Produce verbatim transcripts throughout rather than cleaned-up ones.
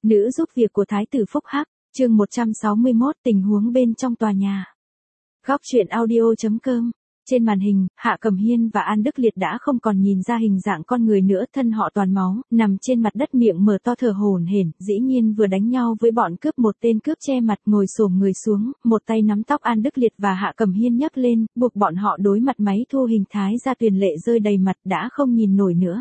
Nữ giúp việc của Thái tử Phúc Hắc, chương một trăm sáu mươi mốt tình huống bên trong tòa nhà. Góc truyện audio.com. Trên màn hình, Hạ Cẩm Hiên và An Đức Liệt đã không còn nhìn ra hình dạng con người nữa, thân họ toàn máu, nằm trên mặt đất miệng mở to thở hổn hển, dĩ nhiên vừa đánh nhau với bọn cướp. Một tên cướp che mặt ngồi xổm người xuống, một tay nắm tóc An Đức Liệt và Hạ Cẩm Hiên nhấc lên, buộc bọn họ đối mặt. Máy thu hình Thái gia Tuyền lệ rơi đầy mặt, đã không nhìn nổi nữa.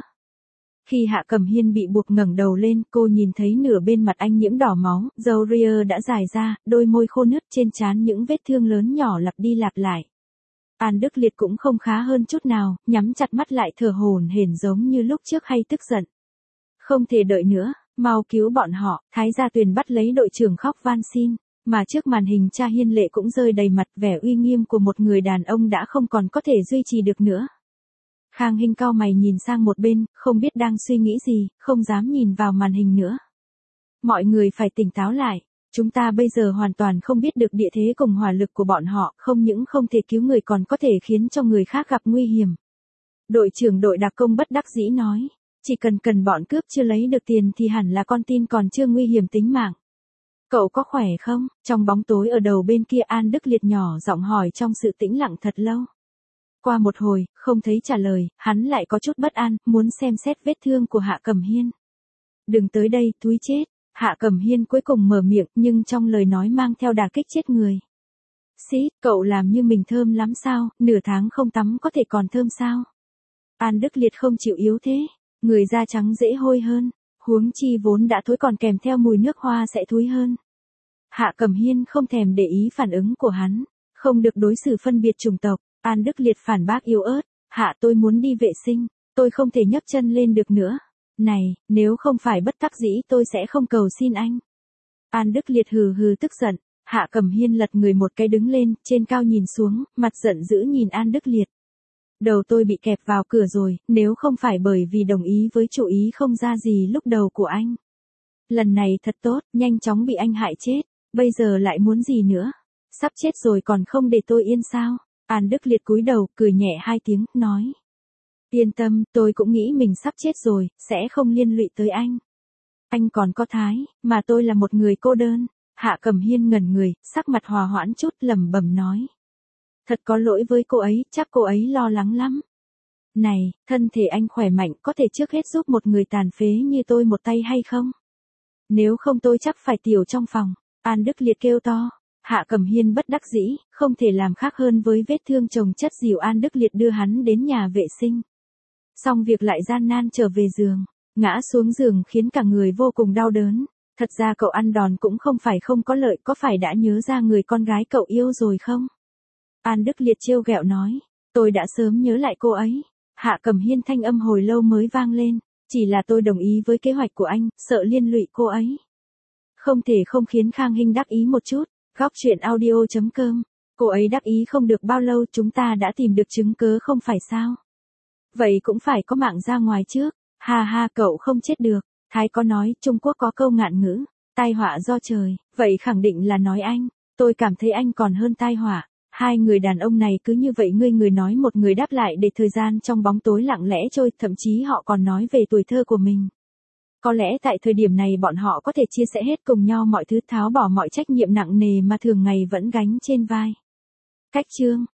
Khi Hạ Cẩm Hiên bị buộc ngẩng đầu lên, cô nhìn thấy nửa bên mặt anh nhiễm đỏ máu, râu ria đã dài ra, đôi môi khô nứt, trên trán những vết thương lớn nhỏ lặp đi lặp lại. An Đức Liệt cũng không khá hơn chút nào, nhắm chặt mắt lại thở hổn hển giống như lúc trước hay tức giận. Không thể đợi nữa, mau cứu bọn họ. Thái gia Tuyền bắt lấy đội trưởng khóc van xin, mà trước màn hình cha Hiên Lệ cũng rơi đầy mặt, vẻ uy nghiêm của một người đàn ông đã không còn có thể duy trì được nữa. Khang Hinh cau mày nhìn sang một bên, không biết đang suy nghĩ gì, không dám nhìn vào màn hình nữa. Mọi người phải tỉnh táo lại, chúng ta bây giờ hoàn toàn không biết được địa thế cùng hỏa lực của bọn họ, không những không thể cứu người còn có thể khiến cho người khác gặp nguy hiểm. Đội trưởng đội đặc công bất đắc dĩ nói, chỉ cần cần bọn cướp chưa lấy được tiền thì hẳn là con tin còn chưa nguy hiểm tính mạng. Cậu có khỏe không? Trong bóng tối ở đầu bên kia, An Đức Liệt nhỏ giọng hỏi trong sự tĩnh lặng thật lâu. Qua một hồi, không thấy trả lời, hắn lại có chút bất an, muốn xem xét vết thương của Hạ Cẩm Hiên. Đừng tới đây, túi chết. Hạ Cẩm Hiên cuối cùng mở miệng, nhưng trong lời nói mang theo đả kích chết người. Xí, cậu làm như mình thơm lắm sao, nửa tháng không tắm có thể còn thơm sao? An Đức Liệt không chịu yếu thế, người da trắng dễ hôi hơn, huống chi vốn đã thối còn kèm theo mùi nước hoa sẽ thúi hơn. Hạ Cẩm Hiên không thèm để ý phản ứng của hắn, không được đối xử phân biệt chủng tộc. An Đức Liệt phản bác yếu ớt, Hạ tôi muốn đi vệ sinh, tôi không thể nhấc chân lên được nữa. Này, nếu không phải bất đắc dĩ tôi sẽ không cầu xin anh. An Đức Liệt hừ hừ tức giận, Hạ Cẩm Hiên lật người một cái đứng lên, trên cao nhìn xuống, mặt giận dữ nhìn An Đức Liệt. Đầu tôi bị kẹp vào cửa rồi, nếu không phải bởi vì đồng ý với chủ ý không ra gì lúc đầu của anh. Lần này thật tốt, nhanh chóng bị anh hại chết, bây giờ lại muốn gì nữa? Sắp chết rồi còn không để tôi yên sao? An Đức Liệt cúi đầu, cười nhẹ hai tiếng, nói. Yên tâm, tôi cũng nghĩ mình sắp chết rồi, sẽ không liên lụy tới anh. Anh còn có Thái, mà tôi là một người cô đơn. Hạ Cẩm Hiên ngẩn người, sắc mặt hòa hoãn chút, lẩm bẩm nói. Thật có lỗi với cô ấy, chắc cô ấy lo lắng lắm. Này, thân thể anh khỏe mạnh, có thể trước hết giúp một người tàn phế như tôi một tay hay không? Nếu không tôi chắc phải tiểu trong phòng. An Đức Liệt kêu to. Hạ Cẩm Hiên bất đắc dĩ, không thể làm khác hơn với vết thương chồng chất dìu An Đức Liệt đưa hắn đến nhà vệ sinh. Xong việc lại gian nan trở về giường, ngã xuống giường khiến cả người vô cùng đau đớn. Thật ra cậu ăn đòn cũng không phải không có lợi, có phải đã nhớ ra người con gái cậu yêu rồi không? An Đức Liệt trêu ghẹo nói, tôi đã sớm nhớ lại cô ấy. Hạ Cẩm Hiên thanh âm hồi lâu mới vang lên, chỉ là tôi đồng ý với kế hoạch của anh, sợ liên lụy cô ấy. Không thể không khiến Khang Hinh đắc ý một chút. Góc truyện audio.com. Cô ấy đắc ý không được bao lâu chúng ta đã tìm được chứng cớ không phải sao? Vậy cũng phải có mạng ra ngoài trước. Ha ha, cậu không chết được. Thái có nói, Trung Quốc có câu ngạn ngữ, tai họa do trời, vậy khẳng định là nói anh. Tôi cảm thấy anh còn hơn tai họa. Hai người đàn ông này cứ như vậy ngươi người nói một người đáp lại để thời gian trong bóng tối lặng lẽ trôi, thậm chí họ còn nói về tuổi thơ của mình. Có lẽ tại thời điểm này bọn họ có thể chia sẻ hết cùng nhau mọi thứ, tháo bỏ mọi trách nhiệm nặng nề mà thường ngày vẫn gánh trên vai. Cách chương